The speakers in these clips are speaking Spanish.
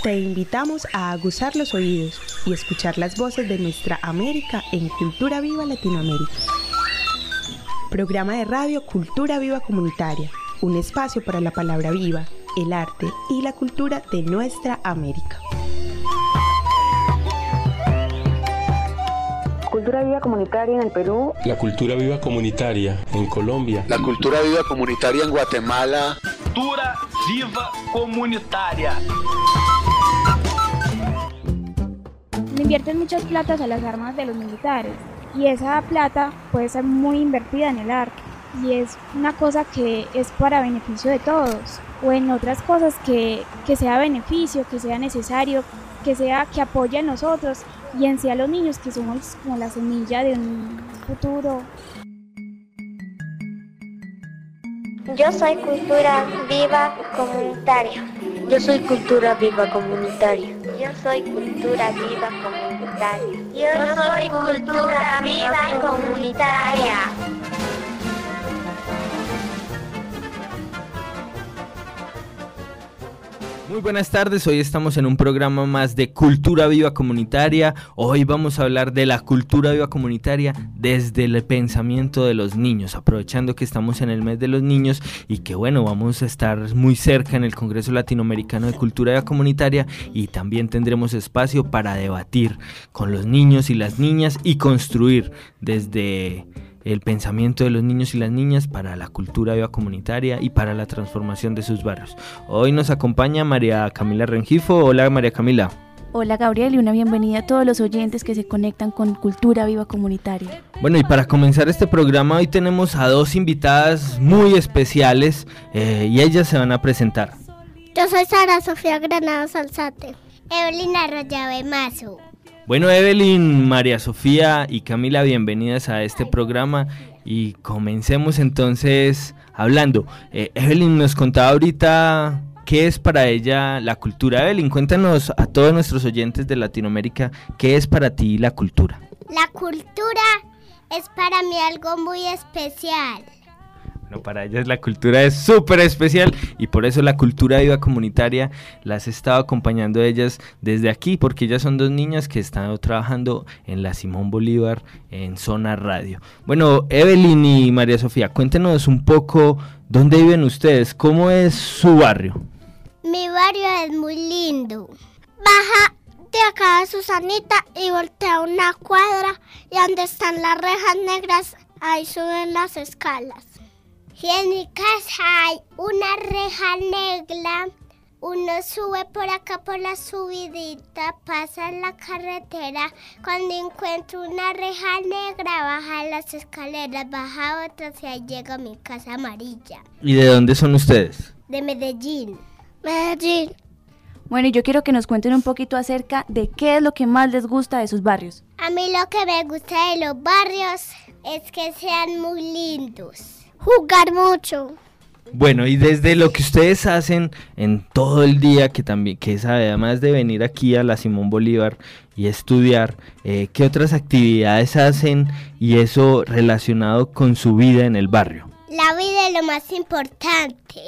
te invitamos a aguzar los oídos y escuchar las voces de nuestra América en Cultura Viva Latinoamérica. Programa de radio Cultura Viva Comunitaria, un espacio para la palabra viva, el arte y la cultura de nuestra América. Cultura Viva Comunitaria en el Perú. La cultura viva comunitaria en Colombia. La cultura viva comunitaria en Guatemala. Cultura Viva Comunitaria. Le invierten muchas platas a las armas de los militares y esa plata puede ser muy invertida en el arte y es una cosa que es para beneficio de todos o en otras cosas que sea beneficio, que sea necesario, que apoye a nosotros y en sí a los niños que somos como la semilla de un futuro. Yo soy Cultura Viva Comunitaria. Yo soy Cultura Viva Comunitaria. Yo soy Cultura Viva Comunitaria. Yo soy Cultura Viva Comunitaria. Muy buenas tardes, hoy estamos en un programa más de Cultura Viva Comunitaria. Hoy vamos a hablar de la cultura viva comunitaria desde el pensamiento de los niños, aprovechando que estamos en el mes de los niños y que bueno, vamos a estar muy cerca en el Congreso Latinoamericano de Cultura Viva Comunitaria y también tendremos espacio para debatir con los niños y las niñas y construir desde el pensamiento de los niños y las niñas para la cultura viva comunitaria y para la transformación de sus barrios. Hoy nos acompaña María Camila Rengifo. Hola María Camila. Hola Gabriel y una bienvenida a todos los oyentes que se conectan con Cultura Viva Comunitaria. Bueno, y para comenzar este programa hoy tenemos a dos invitadas muy especiales y ellas se van a presentar. Yo soy Sara Sofía Granados Alzate. Evelyn Arroyave Mazo. Bueno, Evelyn, María Sofía y Camila, bienvenidas a este programa y comencemos entonces hablando. Evelyn nos contaba ahorita qué es para ella la cultura. Evelyn, cuéntanos a todos nuestros oyentes de Latinoamérica, ¿qué es para ti la cultura? La cultura es para mí algo muy especial. Bueno, para ellas la cultura es súper especial y por eso la cultura viva comunitaria las he estado acompañando ellas desde aquí, porque ellas son dos niñas que están trabajando en la Simón Bolívar en Zona Radio. Bueno, Evelyn y María Sofía, cuéntenos un poco dónde viven ustedes, cómo es su barrio. Mi barrio es muy lindo. Baja de acá a Susanita y voltea una cuadra y donde están las rejas negras, ahí suben las escalas. Y en mi casa hay una reja negra, uno sube por acá por la subidita, pasa en la carretera, cuando encuentra una reja negra, baja las escaleras, baja otras y ahí llega a mi casa amarilla. ¿Y de dónde son ustedes? De Medellín. Medellín. Bueno, y yo quiero que nos cuenten un poquito acerca de qué es lo que más les gusta de sus barrios. A mí lo que me gusta de los barrios es que sean muy lindos. Jugar mucho. Bueno, y desde lo que ustedes hacen en todo el día, que es además de venir aquí a la Simón Bolívar y estudiar, ¿qué otras actividades hacen y eso relacionado con su vida en el barrio? La vida es lo más importante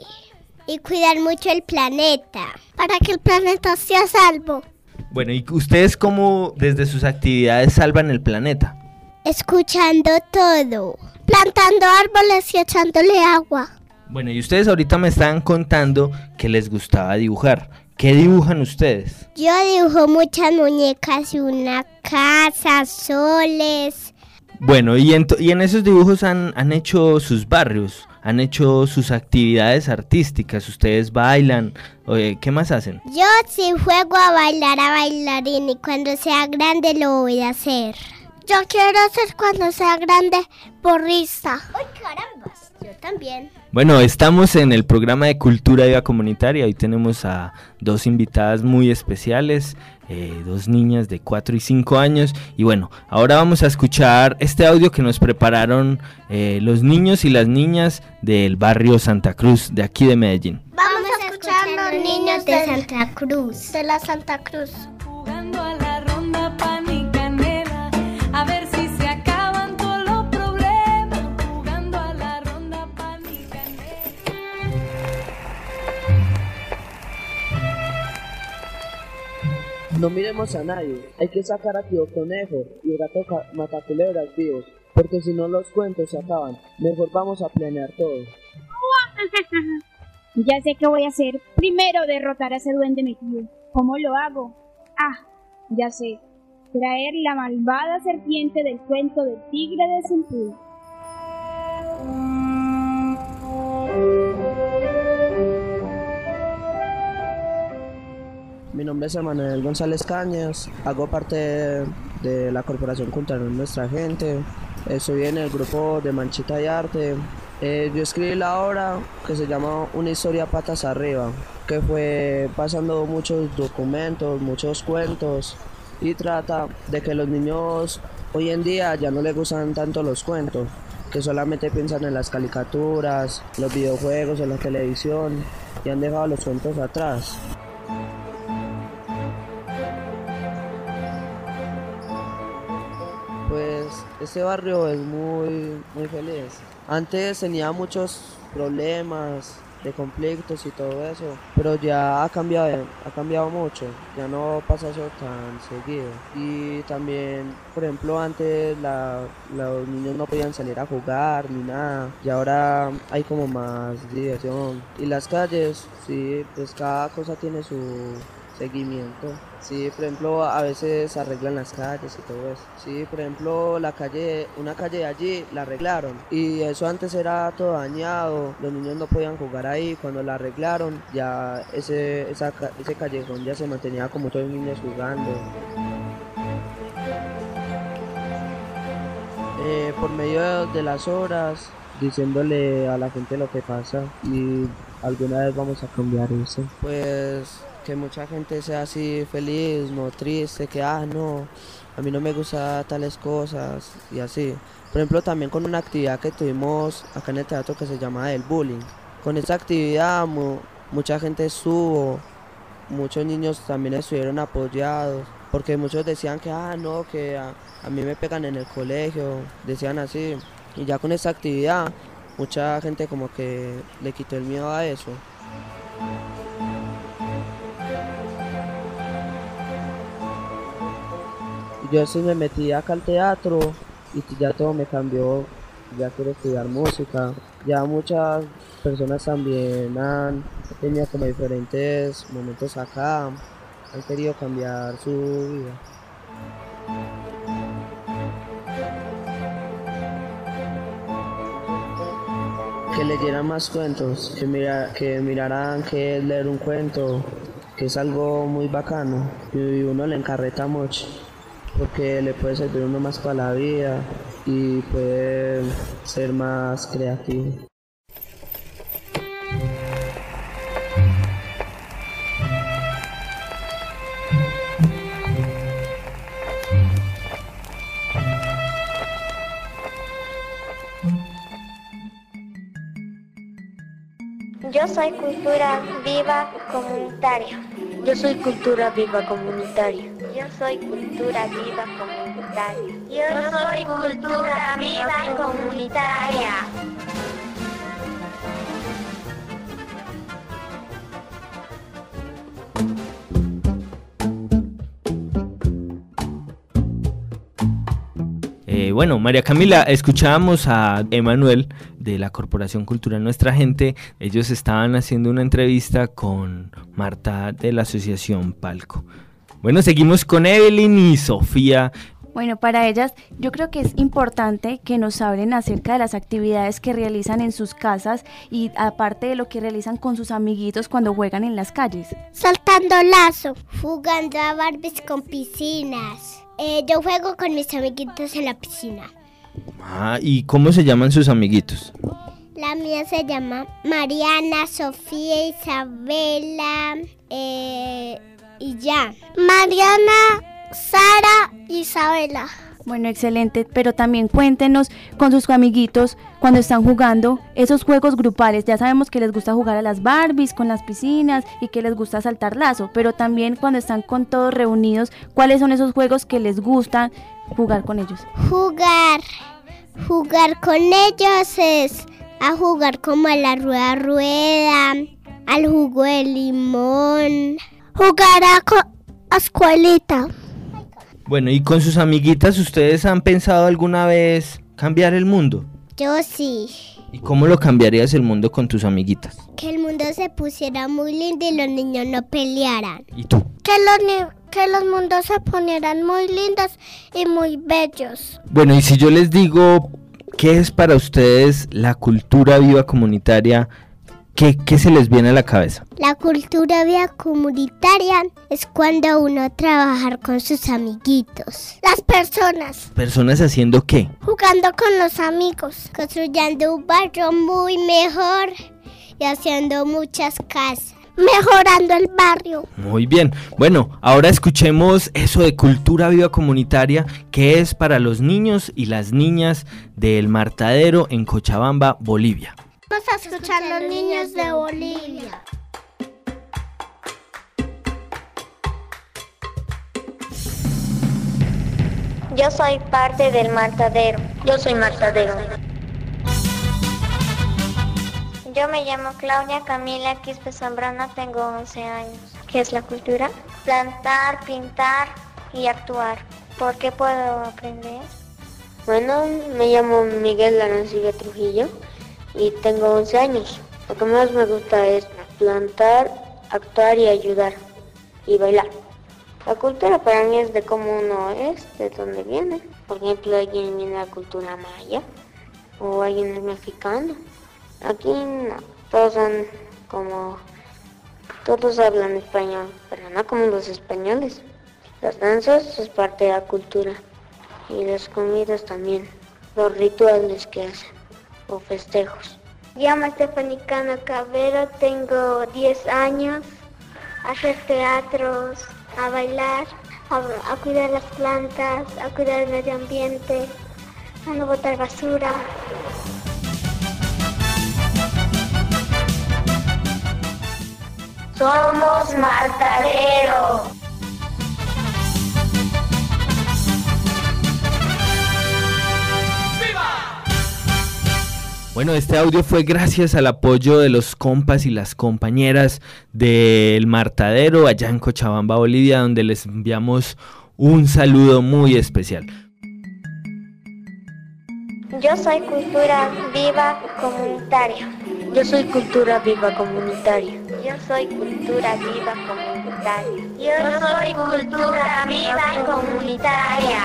y cuidar mucho el planeta para que el planeta sea salvo. Bueno, ¿y ustedes cómo desde sus actividades salvan el planeta? Escuchando todo. Plantando árboles y echándole agua. Bueno, y ustedes ahorita me estaban contando que les gustaba dibujar. ¿Qué dibujan ustedes? Yo dibujo muchas muñecas y una casa, soles. Bueno, y en esos dibujos han hecho sus barrios, han hecho sus actividades artísticas. Ustedes bailan, ¿qué más hacen? Yo sí juego a bailarín y cuando sea grande lo voy a hacer. Yo quiero ser cuando sea grande porrista. ¡Ay, carambas! Yo también. Bueno, estamos en el programa de Cultura Viva Comunitaria. Hoy tenemos a dos invitadas muy especiales, dos niñas de 4 y 5 años. Y bueno, ahora vamos a escuchar este audio que nos prepararon los niños y las niñas del barrio Santa Cruz, de aquí de Medellín. Vamos a escuchar los niños de Santa Cruz. De la Santa Cruz. Jugando a la ronda pan y canela, a ver si se acaban todos los problemas. Jugando a la ronda pan y canela. No miremos a nadie, hay que sacar a Tío Conejo y el gato Mataculebras vivos, porque si no los cuentos se acaban. Mejor vamos a planear todo. Ya sé qué voy a hacer. Primero derrotar a ese duende metido. ¿Cómo lo hago? Ah, ya sé. Traer la malvada serpiente del cuento del tigre de Cempú. Mi nombre es Emanuel González Cañas, hago parte de la Corporación Cultural Nuestra Gente, estoy en el grupo de Manchita y Arte. Yo escribí la obra que se llama Una historia patas arriba, que fue pasando muchos documentos, muchos cuentos, y trata de que los niños hoy en día ya no les gustan tanto los cuentos, que solamente piensan en las caricaturas, los videojuegos, en la televisión, y han dejado los cuentos atrás. Pues este barrio es muy feliz. Antes tenía muchos problemas de conflictos y todo eso, pero ya ha cambiado mucho, ya no pasa eso tan seguido. Y también, por ejemplo, antes los niños no podían salir a jugar ni nada, y ahora hay como más diversión. Y las calles, sí, pues cada cosa tiene su seguimiento. Sí, por ejemplo, a veces arreglan las calles y todo eso. Sí, por ejemplo, una calle de allí la arreglaron y eso antes era todo dañado, los niños no podían jugar ahí. Cuando la arreglaron, ya ese callejón ya se mantenía como todos los niños jugando. Por medio de las obras, diciéndole a la gente lo que pasa, y alguna vez vamos a cambiar eso. Pues que mucha gente sea así feliz, no triste, que no, a mí no me gustan tales cosas y así. Por ejemplo, también con una actividad que tuvimos acá en el teatro que se llama el bullying. Con esta actividad mucha gente estuvo, muchos niños también estuvieron apoyados, porque muchos decían que no, que a mí me pegan en el colegio, decían así. Y ya con esta actividad mucha gente como que le quitó el miedo a eso. Yo sí me metí acá al teatro y ya todo me cambió, ya quiero estudiar música. Ya muchas personas también han tenido como diferentes momentos acá, han querido cambiar su vida. Que leyeran más cuentos, que miraran que es leer un cuento, que es algo muy bacano y uno le encarreta mucho, porque le puede servir uno más para la vida y puede ser más creativo. Yo soy Cultura Viva Comunitaria. Yo soy Cultura Viva Comunitaria. Yo soy Cultura Viva Comunitaria. Yo soy Cultura Viva Comunitaria. Bueno, María Camila, escuchábamos a Emanuel de la Corporación Cultural Nuestra Gente. Ellos estaban haciendo una entrevista con Marta de la Asociación Palco. Bueno, seguimos con Evelyn y Sofía. Bueno, para ellas yo creo que es importante que nos hablen acerca de las actividades que realizan en sus casas y aparte de lo que realizan con sus amiguitos cuando juegan en las calles. Saltando lazo, jugando a Barbies con piscinas. Yo juego con mis amiguitos en la piscina. ¿Y cómo se llaman sus amiguitos? La mía se llama Mariana, Sofía, Isabela, y ya. Mariana, Sara, Isabela. Bueno, excelente, pero también cuéntenos con sus amiguitos cuando están jugando esos juegos grupales. Ya sabemos que les gusta jugar a las Barbies con las piscinas y que les gusta saltar lazo, pero también cuando están con todos reunidos, ¿cuáles son esos juegos que les gustan jugar con ellos? Jugar con ellos es a jugar como a la rueda, al jugo de limón, jugar escuelita. Bueno, y con sus amiguitas, ¿ustedes han pensado alguna vez cambiar el mundo? Yo sí. ¿Y cómo lo cambiarías el mundo con tus amiguitas? Que el mundo se pusiera muy lindo y los niños no pelearan. ¿Y tú? Que los mundos se ponieran muy lindos y muy bellos. Bueno, y si yo les digo, ¿qué es para ustedes la cultura viva comunitaria? ¿Qué se les viene a la cabeza? La cultura viva comunitaria es cuando uno trabaja con sus amiguitos. Las personas. ¿Personas haciendo qué? Jugando con los amigos, construyendo un barrio muy mejor y haciendo muchas casas. Mejorando el barrio. Muy bien. Bueno, ahora escuchemos eso de cultura viva comunitaria, que es para los niños y las niñas del Martadero en Cochabamba, Bolivia. Vamos a escuchar a los niños de Bolivia. Yo soy parte del Martadero. Yo soy Martadero. Yo me llamo Claudia Camila Quispe Zambrano, tengo 11 años. ¿Qué es la cultura? Plantar, pintar y actuar. ¿Por qué puedo aprender? Bueno, me llamo Miguel Arancibia Trujillo y tengo 11 años. Lo que más me gusta es plantar, actuar y ayudar y bailar. La cultura para mí es de cómo uno es, de dónde viene. Por ejemplo, alguien viene de la cultura maya o alguien es mexicano. Aquí no, todos hablan español, pero no como los españoles. Las danzas es parte de la cultura y las comidas también, los rituales que hacen o festejos. Llamo Stephanie Cano Cabero, tengo 10 años, a hacer teatros, a bailar, a cuidar las plantas, a cuidar el medio ambiente, a no botar basura. Somos Martadero. Bueno, este audio fue gracias al apoyo de los compas y las compañeras del Martadero allá en Cochabamba, Bolivia, donde les enviamos un saludo muy especial. Yo soy Cultura Viva Comunitaria. Yo soy Cultura Viva Comunitaria. Yo soy Cultura Viva Comunitaria. Yo soy Cultura Viva Comunitaria.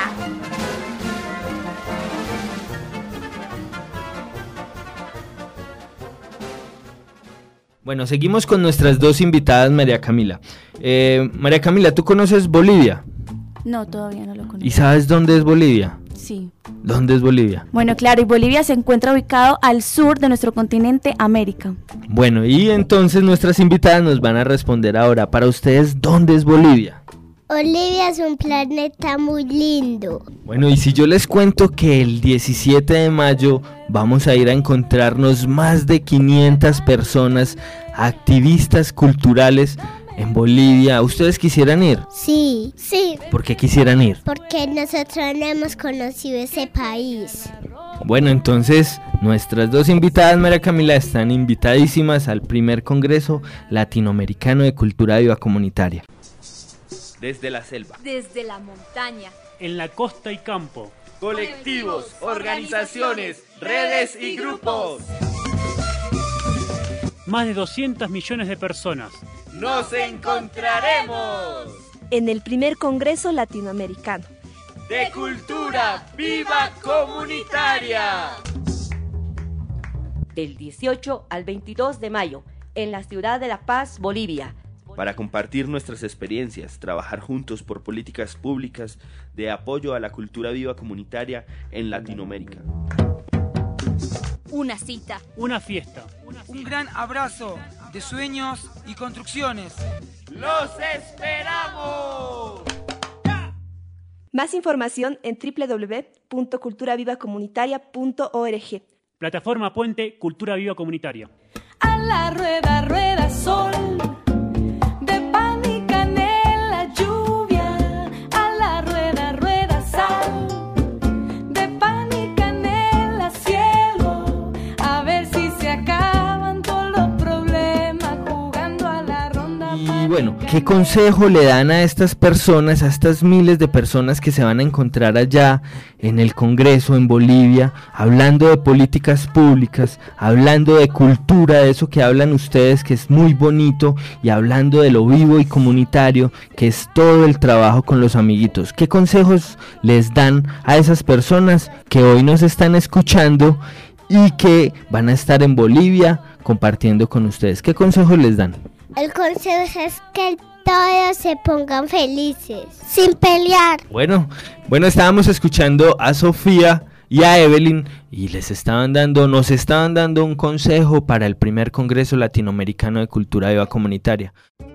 Bueno, seguimos con nuestras dos invitadas, María Camila. María Camila, ¿tú conoces Bolivia? No, todavía no lo conozco. ¿Y sabes dónde es Bolivia? Sí. ¿Dónde es Bolivia? Bueno, claro, y Bolivia se encuentra ubicado al sur de nuestro continente, América. Bueno, y entonces nuestras invitadas nos van a responder ahora. Para ustedes, ¿dónde es Bolivia? Bolivia es un planeta muy lindo. Bueno, y si yo les cuento que el 17 de mayo vamos a ir a encontrarnos más de 500 personas, activistas culturales en Bolivia, ¿ustedes quisieran ir? Sí. ¿Por qué quisieran ir? Porque nosotros no hemos conocido ese país. Bueno, entonces nuestras dos invitadas, María Camila, están invitadísimas al primer Congreso Latinoamericano de Cultura Viva Comunitaria. Desde la selva, desde la montaña, en la costa y campo, colectivos, organizaciones, redes y grupos. Más de 200 millones de personas. ¡Nos encontraremos! En el primer Congreso Latinoamericano de Cultura Viva Comunitaria. Del 18 al 22 de mayo, en la ciudad de La Paz, Bolivia. Para compartir nuestras experiencias, trabajar juntos por políticas públicas de apoyo a la cultura viva comunitaria en Latinoamérica. Una cita. Una fiesta. Un gran abrazo de sueños y construcciones. ¡Los esperamos! Más información en www.culturavivacomunitaria.org. Plataforma Puente Cultura Viva Comunitaria. A la rueda, rueda, sol. De pan y canela, lluvia. A la rueda, rueda, sal. De pan y canela, cielo. A ver si se acaban todos los problemas jugando a la ronda. Y bueno, ¿qué consejo le dan a estas personas, a estas miles de personas que se van a encontrar allá en el Congreso en Bolivia, hablando de políticas públicas, hablando de cultura, de eso que hablan ustedes, que es muy bonito, y hablando de lo vivo y comunitario, que es todo el trabajo con los amiguitos? ¿Qué consejos les dan a esas personas que hoy nos están escuchando y que van a estar en Bolivia compartiendo con ustedes? ¿Qué consejos les dan? El consejo es que todos se pongan felices, sin pelear. Bueno, estábamos escuchando a Sofía y a Evelyn y nos estaban dando un consejo para el primer Congreso Latinoamericano de Cultura Viva Comunitaria.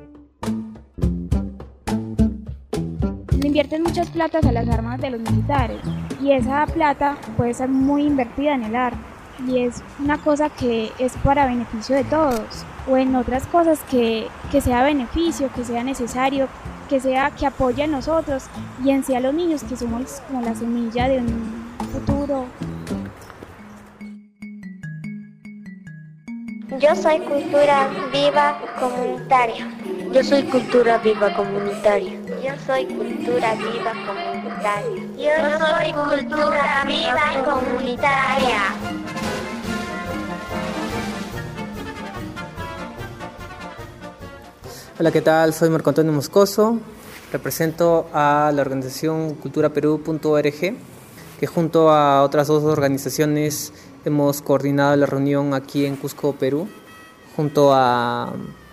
Le invierten muchas platas a las armas de los militares y esa plata puede ser muy invertida en el arte y es una cosa que es para beneficio de todos, o en otras cosas que sea beneficio, que sea necesario, que apoye a nosotros y en sí a los niños, que somos como la semilla de un futuro. Yo soy Cultura Viva Comunitaria. Yo soy Cultura Viva Comunitaria. Yo soy Cultura Viva Comunitaria. Yo soy Cultura Viva Comunitaria. Hola, ¿qué tal? Soy Marco Antonio Moscoso, represento a la organización culturaperú.org, que junto a otras dos organizaciones hemos coordinado la reunión aquí en Cusco, Perú, junto a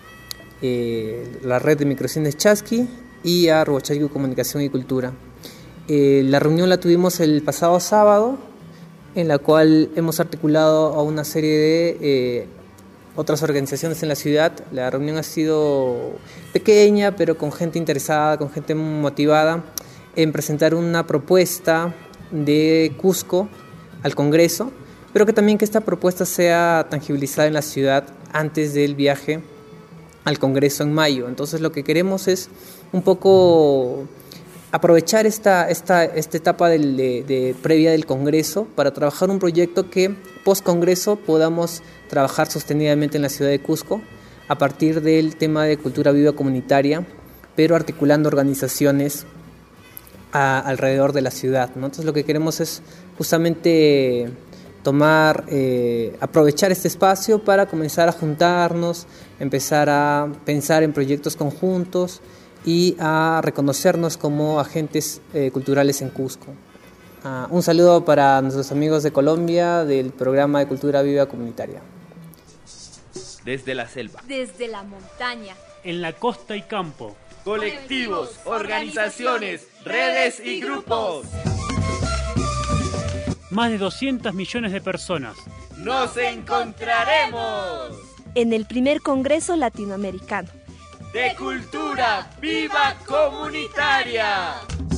la red de microcines Chasqui y a Robochaico Comunicación y Cultura. La reunión la tuvimos el pasado sábado, en la cual hemos articulado a una serie de otras organizaciones en la ciudad. La reunión ha sido pequeña, pero con gente interesada, con gente motivada en presentar una propuesta de Cusco al Congreso, pero que también que esta propuesta sea tangibilizada en la ciudad antes del viaje al Congreso en mayo. Entonces lo que queremos es un poco aprovechar esta etapa de previa del Congreso para trabajar un proyecto que post-Congreso podamos trabajar sostenidamente en la ciudad de Cusco a partir del tema de cultura viva comunitaria, pero articulando organizaciones alrededor de la ciudad, ¿no? Entonces lo que queremos es justamente aprovechar este espacio para comenzar a juntarnos, empezar a pensar en proyectos conjuntos y a reconocernos como agentes culturales en Cusco. Un saludo para nuestros amigos de Colombia del programa de Cultura Viva Comunitaria. Desde la selva, desde la montaña, en la costa y campo, colectivos, organizaciones, redes y grupos. Más de 200 millones de personas. ¡Nos encontraremos! En el primer Congreso Latinoamericano de Cultura Viva Comunitaria.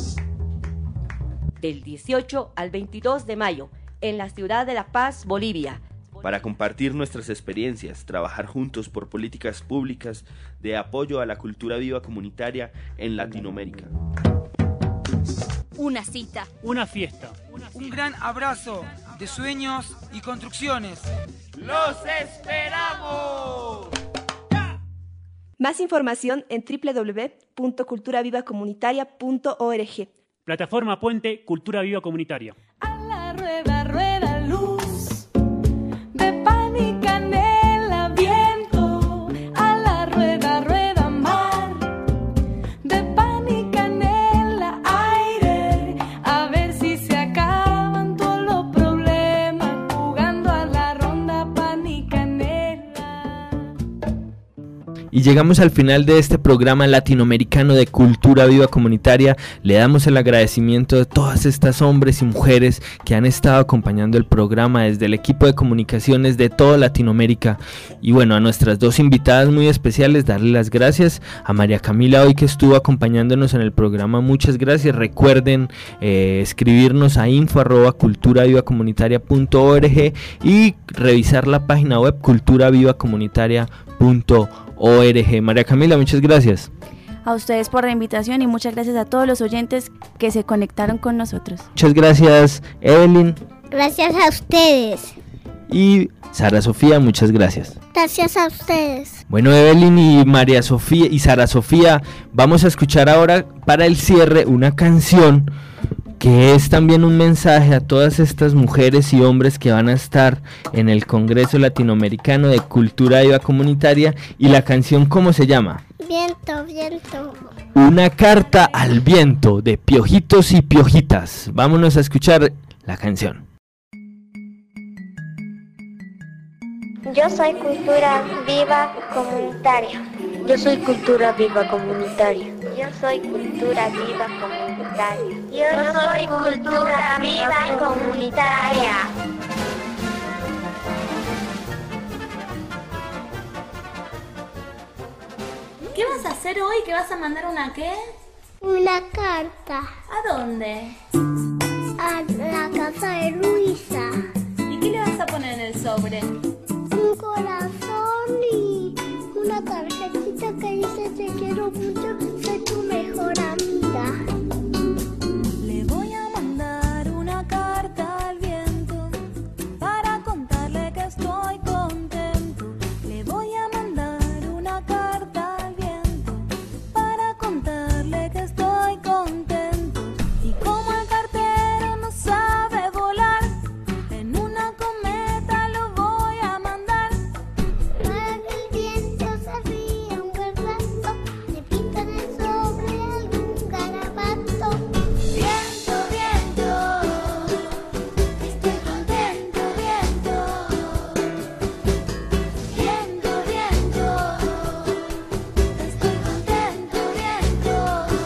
Del 18 al 22 de mayo, en la ciudad de La Paz, Bolivia. Para compartir nuestras experiencias, trabajar juntos por políticas públicas de apoyo a la cultura viva comunitaria en Latinoamérica. Una cita. Una fiesta. Un gran abrazo de sueños y construcciones. ¡Los esperamos! Más información en www.culturavivacomunitaria.org. Plataforma Puente Cultura Viva Comunitaria. A la rueda, rueda, luz de pan y canela, viento. A la rueda, rueda, mar de pan y canela, aire. A ver si se acaban todos los problemas jugando a la ronda pan y canela. Y llegamos al final de este programa latinoamericano de Cultura Viva Comunitaria. Le damos el agradecimiento de todas estas hombres y mujeres que han estado acompañando el programa desde el equipo de comunicaciones de toda Latinoamérica. Y bueno, a nuestras dos invitadas muy especiales, darle las gracias. A María Camila hoy que estuvo acompañándonos en el programa, muchas gracias. Recuerden escribirnos a info@culturavivacomunitaria.org y revisar la página web culturavivacomunitaria.org. María Camila, muchas gracias. A ustedes por la invitación y muchas gracias a todos los oyentes que se conectaron con nosotros. Muchas gracias, Evelyn. Gracias a ustedes. Y Sara Sofía, muchas gracias. Gracias a ustedes. Bueno, Evelyn y María Sofía y Sara Sofía, vamos a escuchar ahora para el cierre una canción que es también un mensaje a todas estas mujeres y hombres que van a estar en el Congreso Latinoamericano de Cultura Viva Comunitaria. Y la canción, ¿cómo se llama? Viento, viento. Una carta al viento, de Piojitos y Piojitas. Vámonos a escuchar la canción. Yo soy Cultura Viva Comunitaria. Yo soy Cultura Viva Comunitaria. Yo soy Cultura Viva Comunitaria. Yo soy Cultura Viva Comunitaria. ¿Qué vas a hacer hoy? ¿Que vas a mandar una qué? Una carta. ¿A dónde? A la casa de Luisa. ¿Y qué le vas a poner en el sobre? Un corazón y una tarjetita que dice te quiero mucho, soy tu mejor amiga. Le voy a mandar una carta al viento para contarle que estoy contento. Le voy a mandar una carta al viento para contarle que estoy contento. Y como el cartero no sabe volar, en una cometa lo voy a mandar. Para que el viento se ría un buen rato, le pintan el sobre algún garabato. Viento, viento, estoy contento, viento. Viento, viento, estoy contento, viento.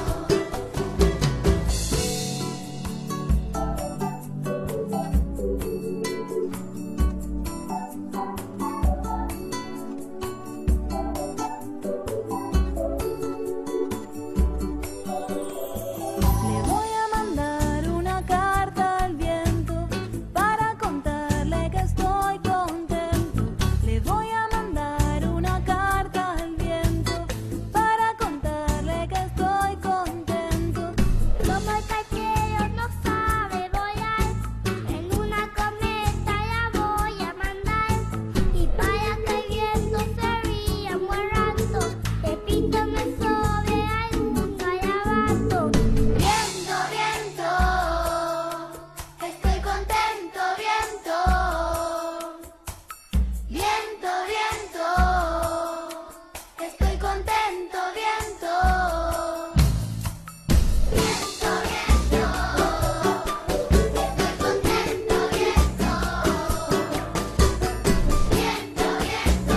Le voy a mandar una carta al viento para contarle que estoy contento. Le voy a mandar una carta al viento para contarle que estoy contento. Como el cartero no sabe volar, en una cometa la voy a mandar. Y para que el viento se ría un buen rato, le pintan el sobre algún garabato. Viento, viento, estoy contento, viento. Viento, viento, estoy contento, viento. Viento, viento, estoy contento, viento. Viento, viento,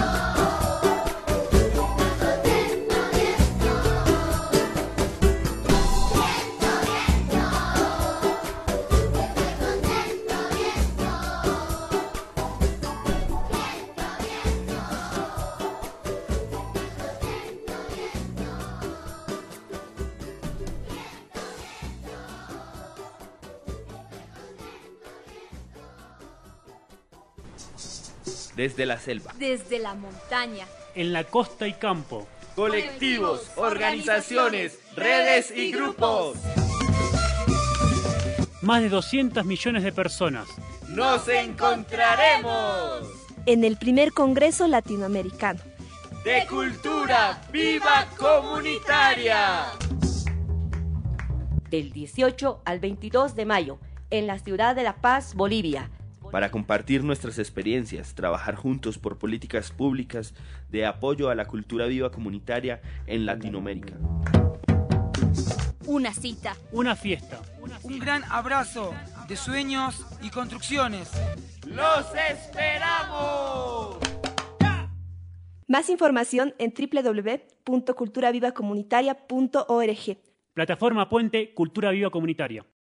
Desde la selva, Desde la montaña. En la costa y campo. colectivos, organizaciones, redes y grupos. Más de 200 millones de personas. ¡Nos encontraremos! En el primer Congreso Latinoamericano de Cultura Viva Comunitaria. Del 18 al 22 de mayo, en la ciudad de La Paz, Bolivia. Para compartir nuestras experiencias, trabajar juntos por políticas públicas de apoyo a la cultura viva comunitaria en Latinoamérica. Una cita. Una fiesta. Un gran abrazo de sueños y construcciones. ¡Los esperamos! Más información en www.culturavivacomunitaria.org. Plataforma Puente Cultura Viva Comunitaria.